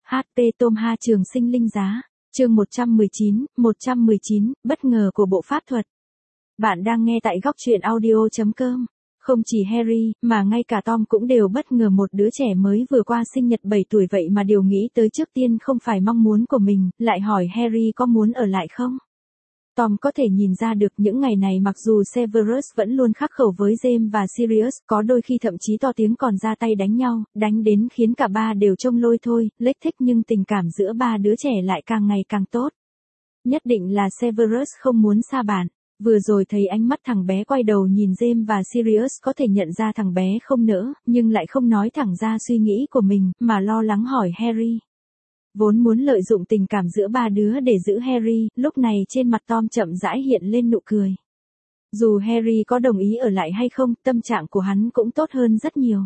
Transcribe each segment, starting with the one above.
HP Tom Ha Trường Sinh Linh Giá, chương 119, bất ngờ của bộ pháp thuật. Bạn đang nghe tại góc truyện audio.com. Không chỉ Harry, mà ngay cả Tom cũng đều bất ngờ một đứa trẻ mới vừa qua sinh nhật 7 tuổi vậy mà điều nghĩ tới trước tiên không phải mong muốn của mình, lại hỏi Harry có muốn ở lại không? Tom có thể nhìn ra được những ngày này mặc dù Severus vẫn luôn khắc khẩu với James và Sirius, có đôi khi thậm chí to tiếng còn ra tay đánh nhau, đánh đến khiến cả ba đều trông lôi thôi, lếch thếch, nhưng tình cảm giữa ba đứa trẻ lại càng ngày càng tốt. Nhất định là Severus không muốn xa bạn. Vừa rồi thấy ánh mắt thằng bé quay đầu nhìn James và Sirius, có thể nhận ra thằng bé không nỡ, nhưng lại không nói thẳng ra suy nghĩ của mình, mà lo lắng hỏi Harry. Vốn muốn lợi dụng tình cảm giữa ba đứa để giữ Harry, lúc này trên mặt Tom chậm rãi hiện lên nụ cười. Dù Harry có đồng ý ở lại hay không, tâm trạng của hắn cũng tốt hơn rất nhiều.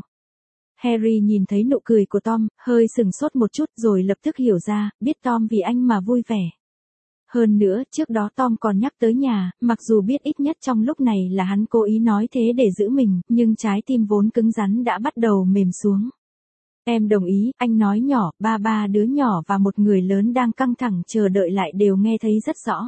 Harry nhìn thấy nụ cười của Tom, hơi sừng sốt một chút rồi lập tức hiểu ra, biết Tom vì anh mà vui vẻ. Hơn nữa, trước đó Tom còn nhắc tới nhà, mặc dù biết ít nhất trong lúc này là hắn cố ý nói thế để giữ mình, nhưng trái tim vốn cứng rắn đã bắt đầu mềm xuống. Em đồng ý, anh nói nhỏ, ba đứa nhỏ và một người lớn đang căng thẳng chờ đợi lại đều nghe thấy rất rõ.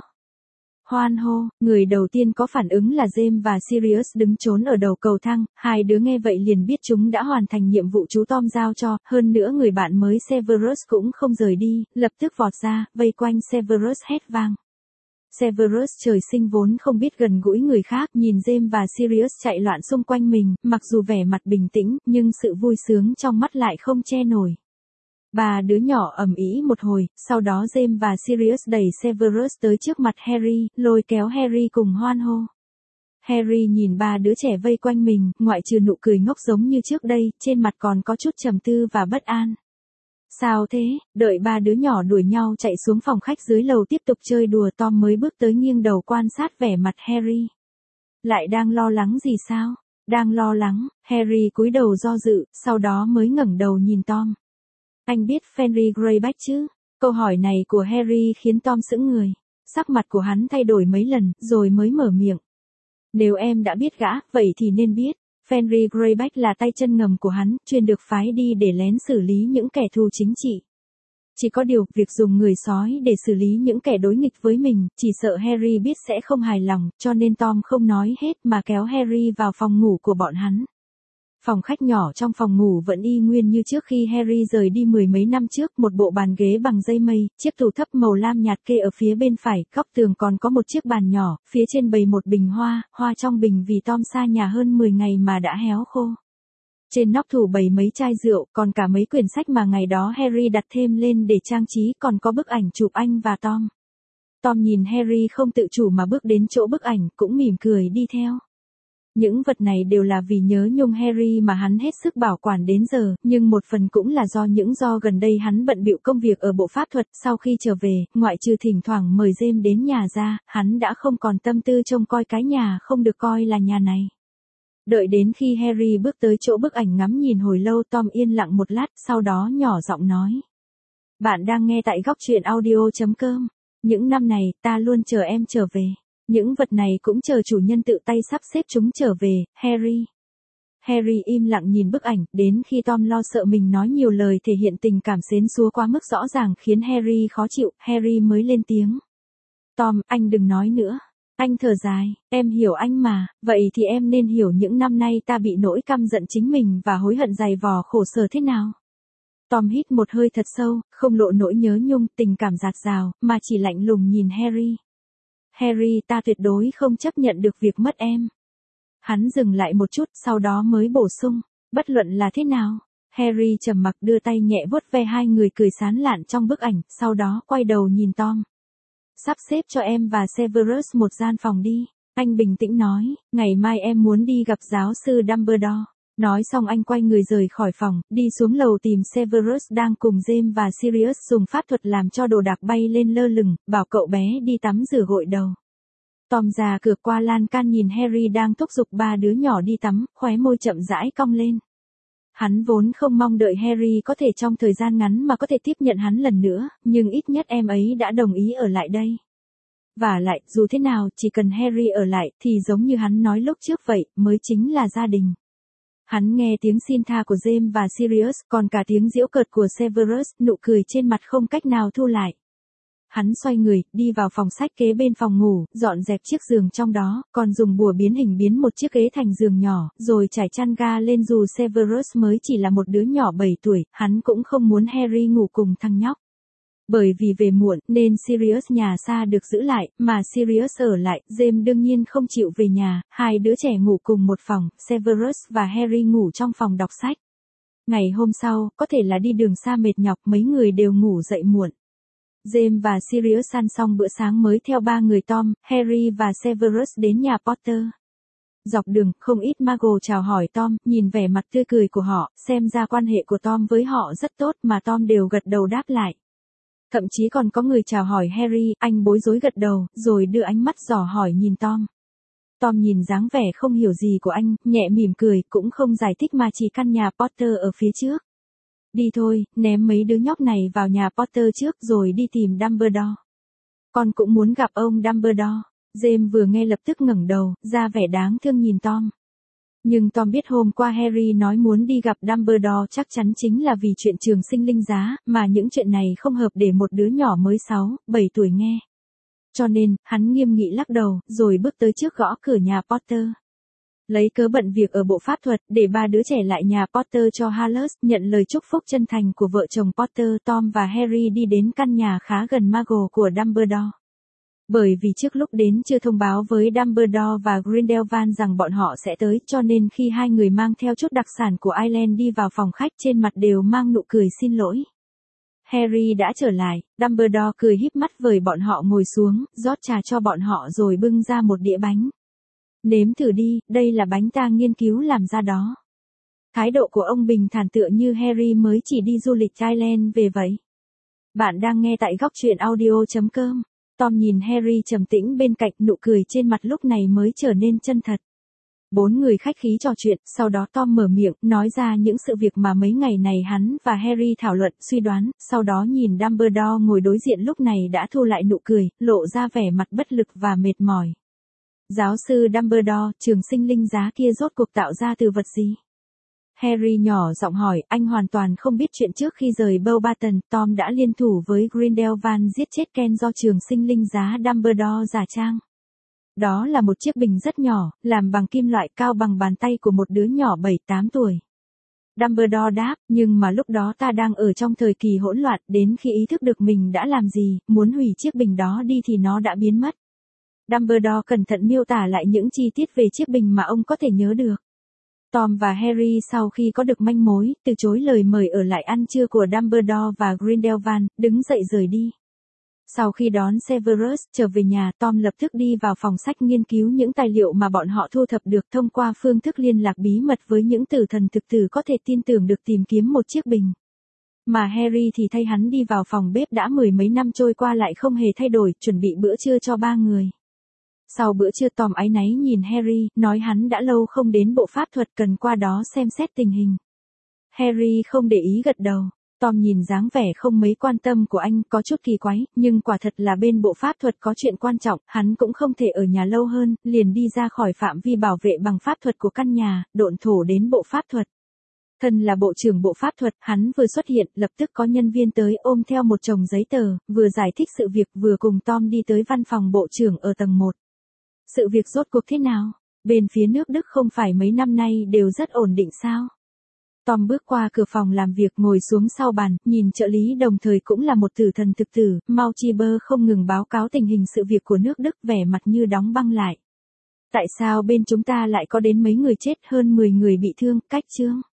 Hoan hô, người đầu tiên có phản ứng là James và Sirius đứng trốn ở đầu cầu thang, hai đứa nghe vậy liền biết chúng đã hoàn thành nhiệm vụ chú Tom giao cho, hơn nữa người bạn mới Severus cũng không rời đi, lập tức vọt ra, vây quanh Severus hét vang. Severus trời sinh vốn không biết gần gũi người khác, nhìn James và Sirius chạy loạn xung quanh mình, mặc dù vẻ mặt bình tĩnh, nhưng sự vui sướng trong mắt lại không che nổi. Ba đứa nhỏ ầm ĩ một hồi, sau đó James và Sirius đẩy Severus tới trước mặt Harry, lôi kéo Harry cùng hoan hô. Harry nhìn ba đứa trẻ vây quanh mình, ngoại trừ nụ cười ngốc giống như trước đây, trên mặt còn có chút trầm tư và bất an. Sao thế? Đợi ba đứa nhỏ đuổi nhau chạy xuống phòng khách dưới lầu tiếp tục chơi đùa, Tom mới bước tới nghiêng đầu quan sát vẻ mặt Harry. Lại đang lo lắng gì sao? Đang lo lắng, Harry cúi đầu do dự, sau đó mới ngẩng đầu nhìn Tom. Anh biết Fenrir Greyback chứ? Câu hỏi này của Harry khiến Tom sững người. Sắc mặt của hắn thay đổi mấy lần, rồi mới mở miệng. Nếu em đã biết gã, vậy thì nên biết. Fenrir Greyback là tay chân ngầm của hắn, chuyên được phái đi để lén xử lý những kẻ thù chính trị. Chỉ có điều, việc dùng người sói để xử lý những kẻ đối nghịch với mình, chỉ sợ Harry biết sẽ không hài lòng, cho nên Tom không nói hết mà kéo Harry vào phòng ngủ của bọn hắn. Phòng khách nhỏ trong phòng ngủ vẫn y nguyên như trước khi Harry rời đi mười mấy năm trước, một bộ bàn ghế bằng dây mây, chiếc tủ thấp màu lam nhạt kê ở phía bên phải, góc tường còn có một chiếc bàn nhỏ, phía trên bày một bình hoa, hoa trong bình vì Tom xa nhà hơn 10 ngày mà đã héo khô. Trên nóc tủ bày mấy chai rượu, còn cả mấy quyển sách mà ngày đó Harry đặt thêm lên để trang trí, còn có bức ảnh chụp anh và Tom. Tom nhìn Harry không tự chủ mà bước đến chỗ bức ảnh, cũng mỉm cười đi theo. Những vật này đều là vì nhớ nhung Harry mà hắn hết sức bảo quản đến giờ, nhưng một phần cũng là do gần đây hắn bận bịu công việc ở bộ pháp thuật, sau khi trở về, ngoại trừ thỉnh thoảng mời James đến nhà ra, hắn đã không còn tâm tư trông coi cái nhà không được coi là nhà này. Đợi đến khi Harry bước tới chỗ bức ảnh ngắm nhìn hồi lâu, Tom yên lặng một lát, sau đó nhỏ giọng nói. Bạn đang nghe tại góc truyện audio.com. Những năm này, ta luôn chờ em trở về. Những vật này cũng chờ chủ nhân tự tay sắp xếp chúng trở về, Harry. Harry im lặng nhìn bức ảnh, đến khi Tom lo sợ mình nói nhiều lời thể hiện tình cảm xến xúa quá mức rõ ràng khiến Harry khó chịu, Harry mới lên tiếng. Tom, anh đừng nói nữa. Anh thở dài, em hiểu anh mà, vậy thì em nên hiểu những năm nay ta bị nỗi căm giận chính mình và hối hận dày vò khổ sở thế nào. Tom hít một hơi thật sâu, không lộ nỗi nhớ nhung, tình cảm dạt dào, mà chỉ lạnh lùng nhìn Harry. Harry, ta tuyệt đối không chấp nhận được việc mất em. Hắn dừng lại một chút, sau đó mới bổ sung, bất luận là thế nào. Harry trầm mặc đưa tay nhẹ vuốt ve hai người cười sán lạn trong bức ảnh, sau đó quay đầu nhìn Tom. Sắp xếp cho em và Severus một gian phòng đi. Anh bình tĩnh nói, ngày mai em muốn đi gặp giáo sư Dumbledore. Nói xong anh quay người rời khỏi phòng, đi xuống lầu tìm Severus đang cùng James và Sirius dùng pháp thuật làm cho đồ đạc bay lên lơ lửng, bảo cậu bé đi tắm rửa gội đầu. Tom ra cửa qua lan can nhìn Harry đang thúc giục ba đứa nhỏ đi tắm, khóe môi chậm rãi cong lên. Hắn vốn không mong đợi Harry có thể trong thời gian ngắn mà có thể tiếp nhận hắn lần nữa, nhưng ít nhất em ấy đã đồng ý ở lại đây. Và lại, dù thế nào, chỉ cần Harry ở lại, thì giống như hắn nói lúc trước vậy, mới chính là gia đình. Hắn nghe tiếng xin tha của James và Sirius, còn cả tiếng giễu cợt của Severus, nụ cười trên mặt không cách nào thu lại. Hắn xoay người, đi vào phòng sách kế bên phòng ngủ, dọn dẹp chiếc giường trong đó, còn dùng bùa biến hình biến một chiếc ghế thành giường nhỏ, rồi trải chăn ga lên. Dù Severus mới chỉ là một đứa nhỏ 7 tuổi, hắn cũng không muốn Harry ngủ cùng thằng nhóc. Bởi vì về muộn, nên Sirius nhà xa được giữ lại, mà Sirius ở lại, James đương nhiên không chịu về nhà, hai đứa trẻ ngủ cùng một phòng, Severus và Harry ngủ trong phòng đọc sách. Ngày hôm sau, có thể là đi đường xa mệt nhọc, mấy người đều ngủ dậy muộn. James và Sirius ăn xong bữa sáng mới theo ba người Tom, Harry và Severus đến nhà Potter. Dọc đường, không ít Muggle chào hỏi Tom, nhìn vẻ mặt tươi cười của họ, xem ra quan hệ của Tom với họ rất tốt mà Tom đều gật đầu đáp lại. Thậm chí còn có người chào hỏi Harry, anh bối rối gật đầu, rồi đưa ánh mắt dò hỏi nhìn Tom. Tom nhìn dáng vẻ không hiểu gì của anh, nhẹ mỉm cười, cũng không giải thích mà chỉ căn nhà Potter ở phía trước. Đi thôi, ném mấy đứa nhóc này vào nhà Potter trước rồi đi tìm Dumbledore. Con cũng muốn gặp ông Dumbledore. James vừa nghe lập tức ngẩng đầu, ra vẻ đáng thương nhìn Tom. Nhưng Tom biết hôm qua Harry nói muốn đi gặp Dumbledore chắc chắn chính là vì chuyện trường sinh linh giá, mà những chuyện này không hợp để một đứa nhỏ mới 6, 7 tuổi nghe. Cho nên, hắn nghiêm nghị lắc đầu, rồi bước tới trước gõ cửa nhà Potter. Lấy cớ bận việc ở bộ pháp thuật, để ba đứa trẻ lại nhà Potter cho Halus, nhận lời chúc phúc chân thành của vợ chồng Potter, Tom và Harry đi đến căn nhà khá gần Muggle của Dumbledore. Bởi vì trước lúc đến chưa thông báo với Dumbledore và Grindelwald rằng bọn họ sẽ tới, cho nên khi hai người mang theo chút đặc sản của Ireland đi vào phòng khách trên mặt đều mang nụ cười xin lỗi. Harry đã trở lại, Dumbledore cười híp mắt vời bọn họ ngồi xuống, rót trà cho bọn họ rồi bưng ra một đĩa bánh. Nếm thử đi, đây là bánh ta nghiên cứu làm ra đó. Thái độ của ông bình thản tựa như Harry mới chỉ đi du lịch Ireland về vậy. Bạn đang nghe tại góc truyện audio.com. Tom nhìn Harry trầm tĩnh bên cạnh, nụ cười trên mặt lúc này mới trở nên chân thật. Bốn người khách khí trò chuyện, sau đó Tom mở miệng, nói ra những sự việc mà mấy ngày này hắn và Harry thảo luận, suy đoán, sau đó nhìn Dumbledore ngồi đối diện lúc này đã thu lại nụ cười, lộ ra vẻ mặt bất lực và mệt mỏi. Giáo sư Dumbledore, trường sinh linh giá kia rốt cuộc tạo ra từ vật gì? Harry nhỏ giọng hỏi, anh hoàn toàn không biết chuyện trước khi rời Beauxbaton, Tom đã liên thủ với Grindelwald giết chết Ken do trường sinh linh giá Dumbledore giả trang. Đó là một chiếc bình rất nhỏ, làm bằng kim loại cao bằng bàn tay của một đứa nhỏ 7-8 tuổi. Dumbledore đáp, nhưng mà lúc đó ta đang ở trong thời kỳ hỗn loạn, đến khi ý thức được mình đã làm gì, muốn hủy chiếc bình đó đi thì nó đã biến mất. Dumbledore cẩn thận miêu tả lại những chi tiết về chiếc bình mà ông có thể nhớ được. Tom và Harry sau khi có được manh mối, từ chối lời mời ở lại ăn trưa của Dumbledore và Grindelwald, đứng dậy rời đi. Sau khi đón Severus trở về nhà, Tom lập tức đi vào phòng sách nghiên cứu những tài liệu mà bọn họ thu thập được thông qua phương thức liên lạc bí mật với những tử thần thực tử có thể tin tưởng được tìm kiếm một chiếc bình. Mà Harry thì thay hắn đi vào phòng bếp, đã mười mấy năm trôi qua lại không hề thay đổi, chuẩn bị bữa trưa cho ba người. Sau bữa trưa Tom áy náy nhìn Harry, nói hắn đã lâu không đến bộ pháp thuật, cần qua đó xem xét tình hình. Harry không để ý gật đầu. Tom nhìn dáng vẻ không mấy quan tâm của anh, có chút kỳ quái, nhưng quả thật là bên bộ pháp thuật có chuyện quan trọng, hắn cũng không thể ở nhà lâu hơn, liền đi ra khỏi phạm vi bảo vệ bằng pháp thuật của căn nhà, độn thổ đến bộ pháp thuật. Thân là bộ trưởng bộ pháp thuật, hắn vừa xuất hiện, lập tức có nhân viên tới ôm theo một chồng giấy tờ, vừa giải thích sự việc vừa cùng Tom đi tới văn phòng bộ trưởng ở tầng 1. Sự việc rốt cuộc thế nào? Bên phía nước Đức không phải mấy năm nay đều rất ổn định sao? Tom bước qua cửa phòng làm việc, ngồi xuống sau bàn, nhìn trợ lý đồng thời cũng là một tử thần thực tử, Mauchiber không ngừng báo cáo tình hình sự việc của nước Đức, vẻ mặt như đóng băng lại. Tại sao bên chúng ta lại có đến mấy người chết, hơn 10 người bị thương, cách chương?